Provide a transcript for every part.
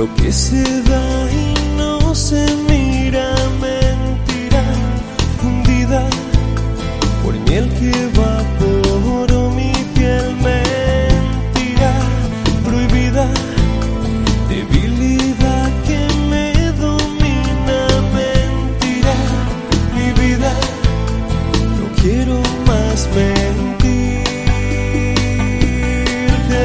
lo que se da y no se mira, mentira fundida por miel que evaporó mi piel, mentira prohibida, debilidad que me domina, mentira mi vida, no quiero más mentirte,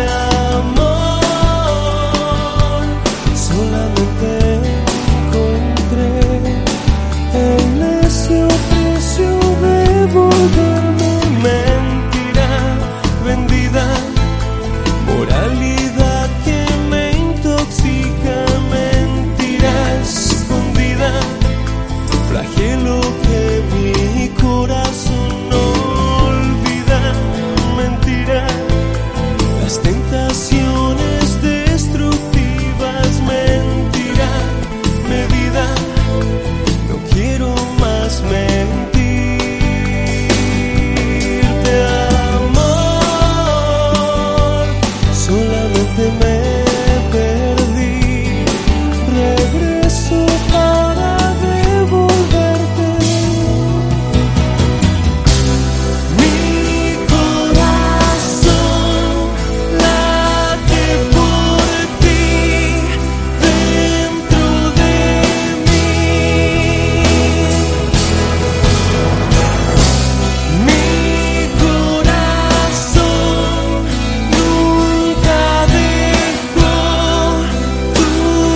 amor, solamente encontré el necio precio de volverme mentira vendida, moralidad que me intoxica, mentira escondida, flagelo que mi corazón no olvida, mentira, las tentaciones destructivas, mentira medida, no quiero más mentirte, amor, solamente me perdí, regreso para devolverte. Mi corazón late por ti dentro de mí. Mi corazón nunca dejó tu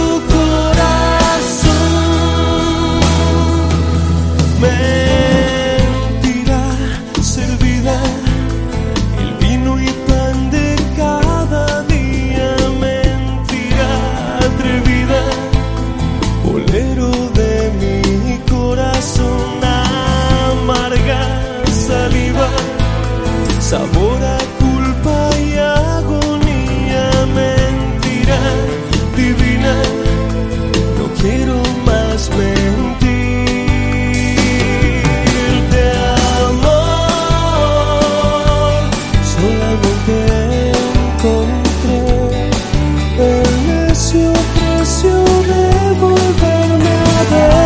corazón. Mentira servida, el vino y pan de cada día, mentira atrevida, bolero de mi corazón, amarga saliva, sabor a culpa y agonía, mentira divina, no quiero más mentirte, amor, solamente encontré el necio precio de volverme a ver.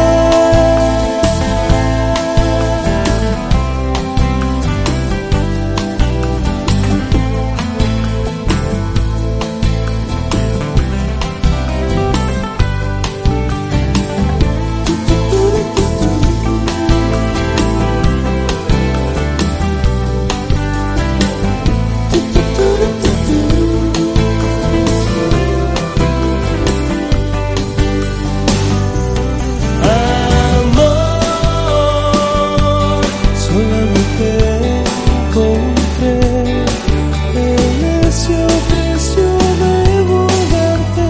Amor, solamente encontré el necio precio de volverte.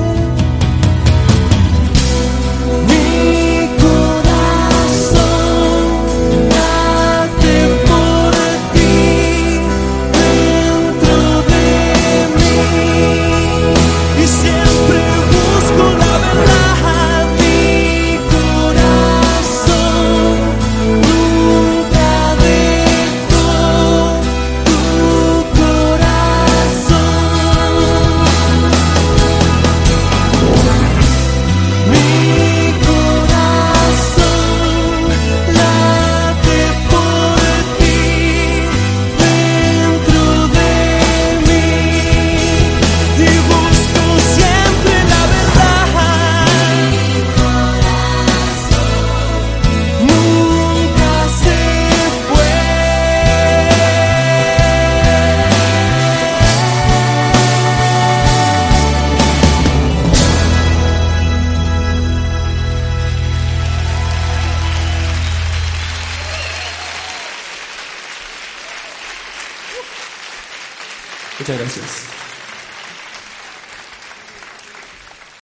Mi corazón late por ti dentro de mí y siempre busco la verdad. Mi corazón nunca dejó tu corazón. Mi corazón late por ti dentro de mí y busco siempre la verdad. Nunca se fue. Muchas gracias.